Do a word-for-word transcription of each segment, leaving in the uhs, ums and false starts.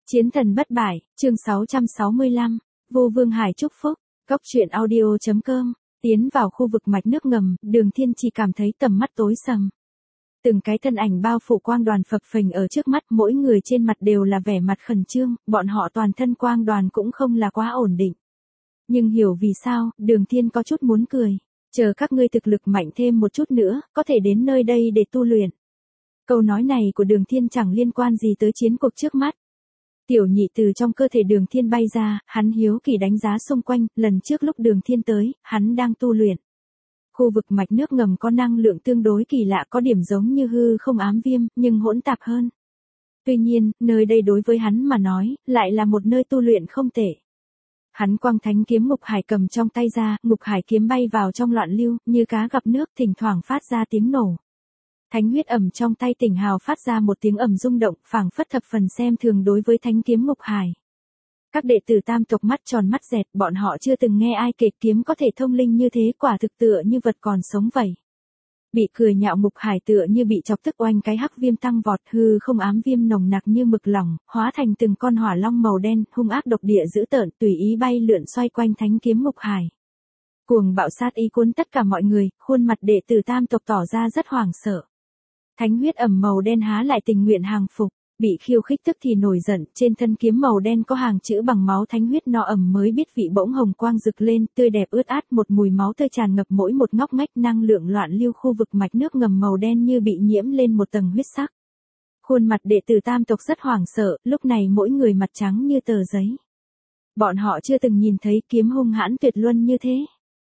Chiến thần bất bại, chương sáu trăm sáu mươi lăm, Vô Vương Hải chúc phúc, góc truyện audio.com, tiến vào khu vực mạch nước ngầm, Đường Thiên chỉ cảm thấy tầm mắt tối sầm. Từng cái thân ảnh bao phủ quang đoàn phập phình ở trước mắt, mỗi người trên mặt đều là vẻ mặt khẩn trương, bọn họ toàn thân quang đoàn cũng không là quá ổn định. Nhưng hiểu vì sao, Đường Thiên có chút muốn cười, chờ các ngươi thực lực mạnh thêm một chút nữa, có thể đến nơi đây để tu luyện. Câu nói này của Đường Thiên chẳng liên quan gì tới chiến cuộc trước mắt. Tiểu nhị từ trong cơ thể Đường Thiên bay ra, hắn hiếu kỳ đánh giá xung quanh, lần trước lúc Đường Thiên tới, hắn đang tu luyện. Khu vực mạch nước ngầm có năng lượng tương đối kỳ lạ, có điểm giống như hư không ám viêm, nhưng hỗn tạp hơn. Tuy nhiên, nơi đây đối với hắn mà nói, lại là một nơi tu luyện không tệ. Hắn quăng thánh kiếm ngục hải cầm trong tay ra, ngục hải kiếm bay vào trong loạn lưu, như cá gặp nước, thỉnh thoảng phát ra tiếng nổ. Thánh huyết ẩm trong tay Tỉnh Hào phát ra một tiếng ầm rung động, phảng phất thập phần xem thường đối với thánh kiếm ngục hải. Các đệ tử tam tộc mắt tròn mắt dẹt, bọn họ chưa từng nghe ai kể kiếm có thể thông linh như thế, quả thực tựa như vật còn sống vậy. Bị cười nhạo ngục hải tựa như bị chọc tức oanh cái hắc viêm tăng vọt, hư không ám viêm nồng nặc như mực lỏng, hóa thành từng con hỏa long màu đen, hung ác độc địa dữ tợn, tùy ý bay lượn xoay quanh thánh kiếm ngục hải. Cuồng bạo sát ý cuốn tất cả mọi người, khuôn mặt đệ tử tam tộc tỏ ra rất hoảng sợ. Thánh huyết ẩm màu đen há lại tình nguyện hàng phục, bị khiêu khích tức thì nổi giận, trên thân kiếm màu đen có hàng chữ bằng máu thánh huyết no ẩm mới biết vị bỗng hồng quang rực lên, tươi đẹp ướt át, một mùi máu tươi tràn ngập mỗi một ngóc ngách, năng lượng loạn lưu khu vực mạch nước ngầm màu đen như bị nhiễm lên một tầng huyết sắc. Khuôn mặt đệ tử tam tộc rất hoảng sợ, lúc này mỗi người mặt trắng như tờ giấy. Bọn họ chưa từng nhìn thấy kiếm hung hãn tuyệt luân như thế.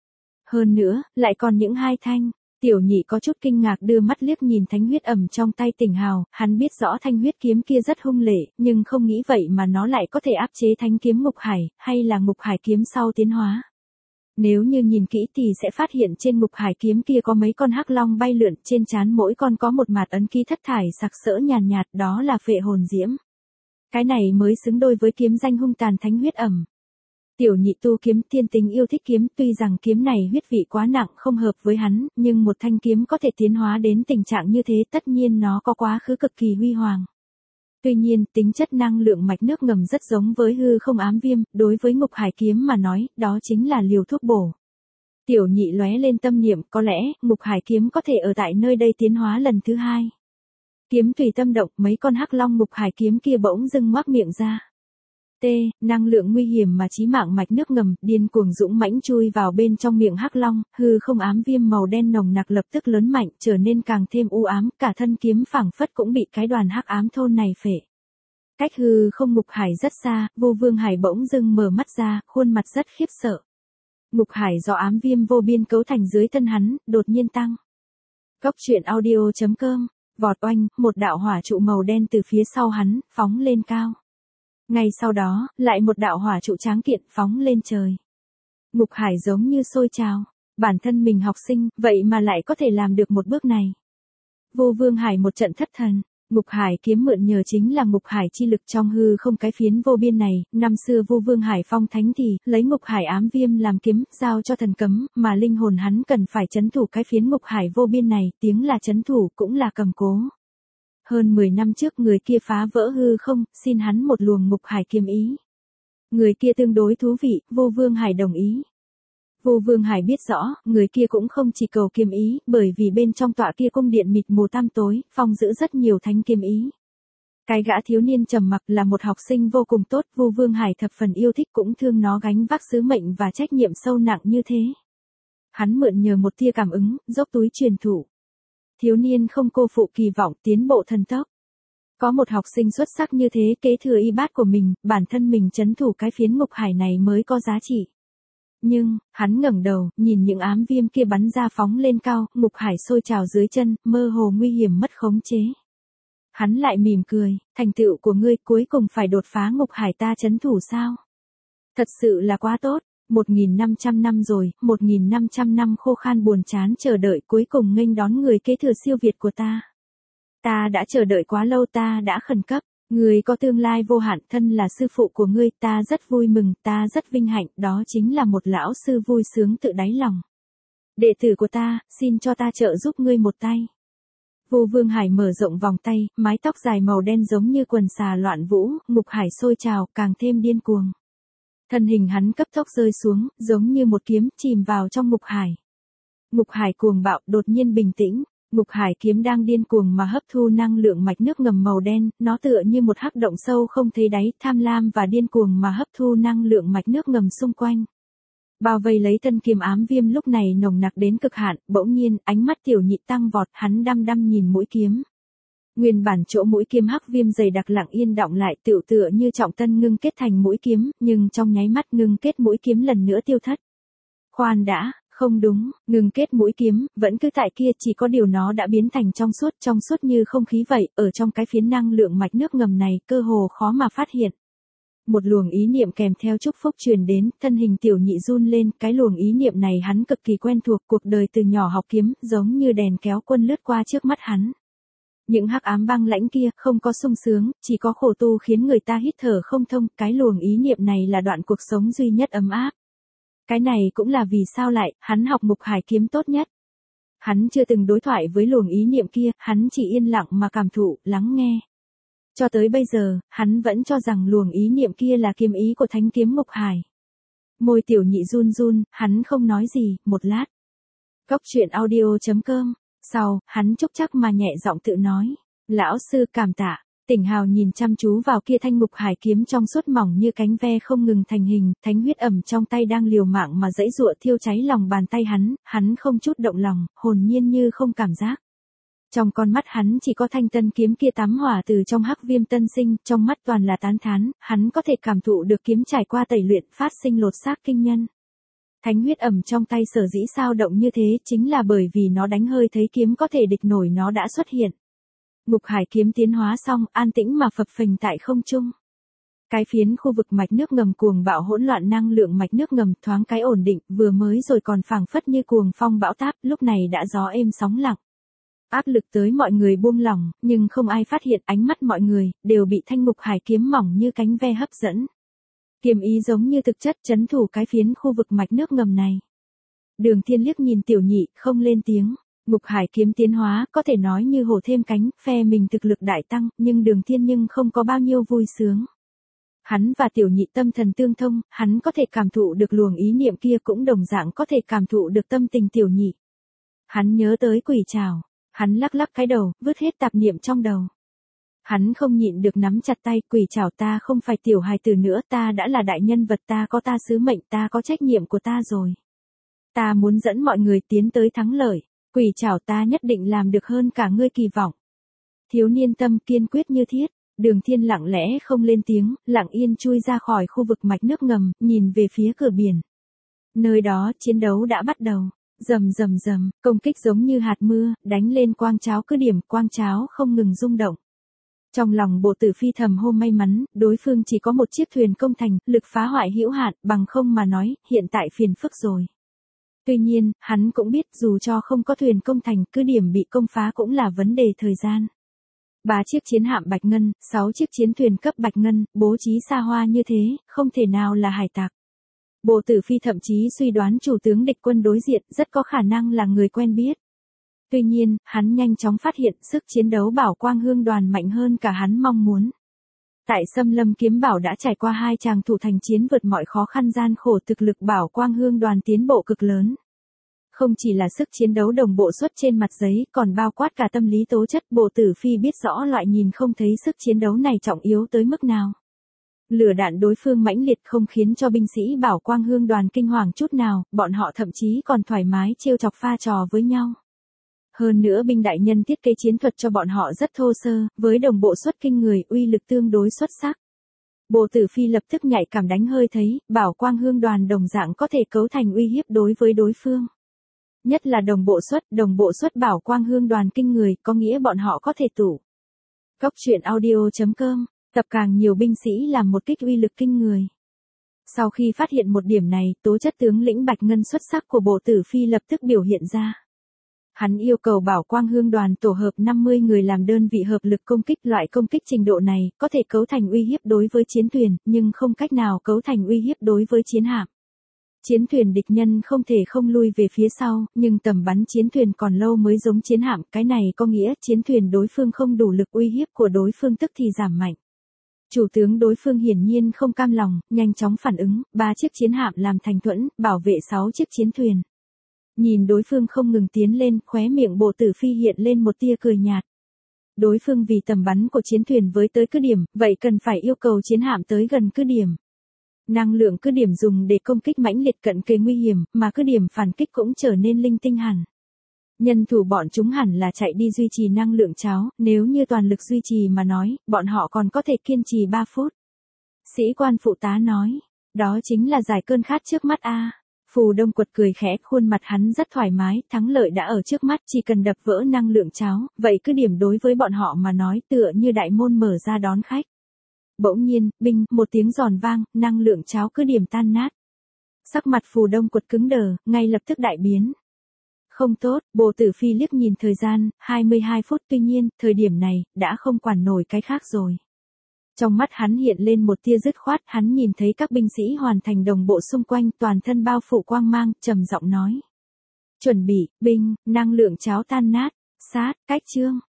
Hơn nữa, lại còn những hai thanh. Tiểu nhị có chút kinh ngạc đưa mắt liếc nhìn thánh huyết ẩm trong tay Tỉnh Hào, hắn biết rõ thanh huyết kiếm kia rất hung lệ, nhưng không nghĩ vậy mà nó lại có thể áp chế thánh kiếm ngục hải, hay là ngục hải kiếm sau tiến hóa. Nếu như nhìn kỹ thì sẽ phát hiện trên ngục hải kiếm kia có mấy con hắc long bay lượn, trên trán mỗi con có một mạt ấn ký thất thải sặc sỡ nhàn nhạt, đó là phệ hồn diễm. Cái này mới xứng đôi với kiếm danh hung tàn thánh huyết ẩm. Tiểu nhị tu kiếm thiên tính yêu thích kiếm, tuy rằng kiếm này huyết vị quá nặng không hợp với hắn, nhưng một thanh kiếm có thể tiến hóa đến tình trạng như thế tất nhiên nó có quá khứ cực kỳ huy hoàng. Tuy nhiên, tính chất năng lượng mạch nước ngầm rất giống với hư không ám viêm, đối với ngục hải kiếm mà nói, đó chính là liều thuốc bổ. Tiểu nhị lóe lên tâm niệm, có lẽ, ngục hải kiếm có thể ở tại nơi đây tiến hóa lần thứ hai. Kiếm tùy tâm động, mấy con hắc long ngục hải kiếm kia bỗng dưng ngoác miệng ra. T, năng lượng nguy hiểm mà chí mạng mạch nước ngầm, điên cuồng dũng mãnh chui vào bên trong miệng hắc long, hư không ám viêm màu đen nồng nặc lập tức lớn mạnh, trở nên càng thêm u ám, cả thân kiếm phảng phất cũng bị cái đoàn hắc ám thôn này phệ. Cách hư không ngục hải rất xa, Vô Vương Hải bỗng dưng mở mắt ra, khuôn mặt rất khiếp sợ. Ngục hải do ám viêm vô biên cấu thành dưới thân hắn, đột nhiên tăng. Góc truyện audio.com, vọt oanh, một đạo hỏa trụ màu đen từ phía sau hắn, phóng lên cao. Ngay sau đó, lại một đạo hỏa trụ tráng kiện phóng lên trời. Ngục hải giống như sôi trào, bản thân mình học sinh, vậy mà lại có thể làm được một bước này. Vô Vương Hải một trận thất thần, ngục hải kiếm mượn nhờ chính là ngục hải chi lực trong hư không cái phiến vô biên này, năm xưa Vô Vương Hải phong thánh thì, lấy ngục hải ám viêm làm kiếm, giao cho thần cấm, mà linh hồn hắn cần phải trấn thủ cái phiến ngục hải vô biên này, tiếng là trấn thủ cũng là cầm cố. Hơn mười năm trước người kia phá vỡ hư không, xin hắn một luồng ngục hải kiếm ý. Người kia tương đối thú vị, Vô Vương Hải đồng ý. Vô Vương Hải biết rõ, người kia cũng không chỉ cầu kiếm ý, bởi vì bên trong tọa kia cung điện mịt mù tăm tối, phong giữ rất nhiều thánh kiếm ý. Cái gã thiếu niên trầm mặc là một học sinh vô cùng tốt, Vô Vương Hải thập phần yêu thích cũng thương nó gánh vác sứ mệnh và trách nhiệm sâu nặng như thế. Hắn mượn nhờ một tia cảm ứng, dốc túi truyền thụ. Thiếu niên không cô phụ kỳ vọng tiến bộ thần tốc. Có một học sinh xuất sắc như thế kế thừa y bát của mình, bản thân mình trấn thủ cái phiến ngục hải này mới có giá trị. Nhưng, hắn ngẩng đầu, nhìn những ám viêm kia bắn ra phóng lên cao, ngục hải sôi trào dưới chân, mơ hồ nguy hiểm mất khống chế. Hắn lại mỉm cười, thành tựu của ngươi cuối cùng phải đột phá ngục hải ta trấn thủ sao? Thật sự là quá tốt. một nghìn năm trăm năm rồi, một nghìn năm trăm năm khô khan buồn chán chờ đợi cuối cùng nghênh đón người kế thừa siêu việt của ta. Ta đã chờ đợi quá lâu, ta đã khẩn cấp, người có tương lai vô hạn, thân là sư phụ của ngươi, ta rất vui mừng, ta rất vinh hạnh, đó chính là một lão sư vui sướng tự đáy lòng. Đệ tử của ta, xin cho ta trợ giúp ngươi một tay. Vô Vương Hải mở rộng vòng tay, mái tóc dài màu đen giống như quần xà loạn vũ, Ngục Hải sôi trào, càng thêm điên cuồng. Thân hình hắn cấp tốc rơi xuống, giống như một kiếm, chìm vào trong Ngục Hải. Ngục Hải cuồng bạo, đột nhiên bình tĩnh. Ngục Hải kiếm đang điên cuồng mà hấp thu năng lượng mạch nước ngầm màu đen, nó tựa như một hắc động sâu không thấy đáy, tham lam và điên cuồng mà hấp thu năng lượng mạch nước ngầm xung quanh. Bao vây lấy thân kiếm ám viêm lúc này nồng nặc đến cực hạn, bỗng nhiên, ánh mắt tiểu nhị tăng vọt, hắn đăm đăm nhìn mũi kiếm. Nguyên bản chỗ mũi kiếm hắc viêm dày đặc lặng yên đọng lại, tựu tựa như trọng tân ngưng kết thành mũi kiếm, nhưng trong nháy mắt ngưng kết mũi kiếm lần nữa tiêu thất. Khoan đã, không đúng, ngưng kết mũi kiếm, vẫn cứ tại kia, chỉ có điều nó đã biến thành trong suốt, trong suốt như không khí vậy, ở trong cái phiến năng lượng mạch nước ngầm này, cơ hồ khó mà phát hiện. Một luồng ý niệm kèm theo chúc phúc truyền đến, thân hình tiểu nhị run lên, cái luồng ý niệm này hắn cực kỳ quen thuộc, cuộc đời từ nhỏ học kiếm, giống như đèn kéo quân lướt qua trước mắt hắn. Những hắc ám băng lãnh kia, không có sung sướng, chỉ có khổ tu khiến người ta hít thở không thông, cái luồng ý niệm này là đoạn cuộc sống duy nhất ấm áp. Cái này cũng là vì sao lại, hắn học Ngục Hải kiếm tốt nhất. Hắn chưa từng đối thoại với luồng ý niệm kia, hắn chỉ yên lặng mà cảm thụ, lắng nghe. Cho tới bây giờ, hắn vẫn cho rằng luồng ý niệm kia là kiếm ý của thánh kiếm Ngục Hải. Môi tiểu nhị run run, hắn không nói gì, một lát. Cốc truyện audio chấm com, sau, hắn chúc chắc mà nhẹ giọng tự nói. Lão sư cảm tạ. Tỉnh Hào nhìn chăm chú vào kia thanh Ngục Hải kiếm trong suốt mỏng như cánh ve không ngừng thành hình, thánh huyết ẩm trong tay đang liều mạng mà dãy giụa thiêu cháy lòng bàn tay hắn, hắn không chút động lòng, hồn nhiên như không cảm giác. Trong con mắt hắn chỉ có thanh tân kiếm kia tắm hỏa từ trong hắc viêm tân sinh, trong mắt toàn là tán thán, hắn có thể cảm thụ được kiếm trải qua tẩy luyện phát sinh lột xác kinh nhân. Thánh huyết ẩm trong tay sở dĩ sao động như thế chính là bởi vì nó đánh hơi thấy kiếm có thể địch nổi nó đã xuất hiện. Ngục Hải kiếm tiến hóa xong, an tĩnh mà phập phình tại không trung. Cái phiến khu vực mạch nước ngầm cuồng bạo hỗn loạn năng lượng mạch nước ngầm thoáng cái ổn định, vừa mới rồi còn phảng phất như cuồng phong bão táp, lúc này đã gió êm sóng lặng. Áp lực tới mọi người buông lỏng, nhưng không ai phát hiện ánh mắt mọi người, đều bị thanh Ngục Hải kiếm mỏng như cánh ve hấp dẫn. Kiếm ý giống như thực chất trấn thủ cái phiến khu vực mạch nước ngầm này. Đường Thiên liếc nhìn tiểu nhị, không lên tiếng. Ngục Hải kiếm tiến hóa, có thể nói như hổ thêm cánh, phe mình thực lực đại tăng, nhưng Đường Thiên nhưng không có bao nhiêu vui sướng. Hắn và tiểu nhị tâm thần tương thông, hắn có thể cảm thụ được luồng ý niệm kia cũng đồng dạng có thể cảm thụ được tâm tình tiểu nhị. Hắn nhớ tới quỷ trảo, hắn lắc lắc cái đầu, vứt hết tạp niệm trong đầu. Hắn không nhịn được nắm chặt tay, quỷ trảo ta không phải tiểu hài tử nữa, ta đã là đại nhân vật, ta có ta sứ mệnh, ta có trách nhiệm của ta rồi. Ta muốn dẫn mọi người tiến tới thắng lợi. Quỷ trảo ta nhất định làm được hơn cả ngươi kỳ vọng. Thiếu niên tâm kiên quyết như thiết, Đường Thiên lặng lẽ không lên tiếng, lặng yên chui ra khỏi khu vực mạch nước ngầm, nhìn về phía cửa biển. Nơi đó, chiến đấu đã bắt đầu. Rầm rầm rầm, công kích giống như hạt mưa, đánh lên quang cháo cứ điểm, quang cháo không ngừng rung động. Trong lòng Bộ Tử Phi thầm hô may mắn, đối phương chỉ có một chiếc thuyền công thành, lực phá hoại hữu hạn, bằng không mà nói, hiện tại phiền phức rồi. Tuy nhiên, hắn cũng biết dù cho không có thuyền công thành, cứ điểm bị công phá cũng là vấn đề thời gian. Ba chiếc chiến hạm Bạch Ngân, sáu chiếc chiến thuyền cấp Bạch Ngân, bố trí xa hoa như thế, không thể nào là hải tặc. Bộ Tử Phi thậm chí suy đoán chủ tướng địch quân đối diện rất có khả năng là người quen biết. Tuy nhiên, hắn nhanh chóng phát hiện sức chiến đấu Bảo Quang Hương đoàn mạnh hơn cả hắn mong muốn. Tại Xâm Lâm Kiếm Bảo đã trải qua hai tràng thủ thành chiến vượt mọi khó khăn gian khổ, thực lực Bảo Quang Hương đoàn tiến bộ cực lớn. Không chỉ là sức chiến đấu đồng bộ xuất trên mặt giấy, còn bao quát cả tâm lý tố chất. Bộ Tử Phi biết rõ loại nhìn không thấy sức chiến đấu này trọng yếu tới mức nào. Lửa đạn đối phương mãnh liệt không khiến cho binh sĩ Bảo Quang Hương đoàn kinh hoàng chút nào, bọn họ thậm chí còn thoải mái trêu chọc pha trò với nhau. Hơn nữa binh đại nhân thiết kế chiến thuật cho bọn họ rất thô sơ, với đồng bộ xuất kinh người, uy lực tương đối xuất sắc. Bộ Tử Phi lập tức nhạy cảm đánh hơi thấy, Bảo Quang Hương đoàn đồng dạng có thể cấu thành uy hiếp đối với đối phương. Nhất là đồng bộ xuất, đồng bộ xuất Bảo Quang Hương đoàn kinh người, có nghĩa bọn họ có thể tụ. Cốc truyện audio chấm com, tập càng nhiều binh sĩ làm một kích uy lực kinh người. Sau khi phát hiện một điểm này, tố chất tướng lĩnh Bạch Ngân xuất sắc của Bộ Tử Phi lập tức biểu hiện ra. Hắn yêu cầu Bảo Quang Hương đoàn tổ hợp năm mươi người làm đơn vị hợp lực công kích. Loại công kích trình độ này, có thể cấu thành uy hiếp đối với chiến thuyền, nhưng không cách nào cấu thành uy hiếp đối với chiến hạm. Chiến thuyền địch nhân không thể không lui về phía sau, nhưng tầm bắn chiến thuyền còn lâu mới giống chiến hạm, cái này có nghĩa chiến thuyền đối phương không đủ lực uy hiếp của đối phương tức thì giảm mạnh. Chủ tướng đối phương hiển nhiên không cam lòng, nhanh chóng phản ứng, ba chiếc chiến hạm làm thành thuẫn, bảo vệ sáu chiếc chiến thuyền. Nhìn đối phương không ngừng tiến lên, khóe miệng Bộ Tử Phi hiện lên một tia cười nhạt. Đối phương vì tầm bắn của chiến thuyền với tới cứ điểm, vậy cần phải yêu cầu chiến hạm tới gần cứ điểm. Năng lượng cứ điểm dùng để công kích mãnh liệt cận kề nguy hiểm, mà cứ điểm phản kích cũng trở nên linh tinh hẳn. Nhân thủ bọn chúng hẳn là chạy đi duy trì năng lượng cháo, nếu như toàn lực duy trì mà nói, bọn họ còn có thể kiên trì ba phút. Sĩ quan phụ tá nói, đó chính là giải cơn khát trước mắt a. Phù Đông Quật cười khẽ, khuôn mặt hắn rất thoải mái, thắng lợi đã ở trước mắt, chỉ cần đập vỡ năng lượng cháo, vậy cứ điểm đối với bọn họ mà nói tựa như đại môn mở ra đón khách. Bỗng nhiên, binh, một tiếng giòn vang, năng lượng cháo cứ điểm tan nát. Sắc mặt Phù Đông Quật cứng đờ, ngay lập tức đại biến. Không tốt, Bộ Tử Phi liếc nhìn thời gian, hai mươi hai phút, tuy nhiên, thời điểm này, đã không quản nổi cái khác rồi. Trong mắt hắn hiện lên một tia dứt khoát, hắn nhìn thấy các binh sĩ hoàn thành đồng bộ xung quanh, toàn thân bao phủ quang mang, trầm giọng nói. Chuẩn bị, binh, năng lượng cháo tan nát, sát, cách chương.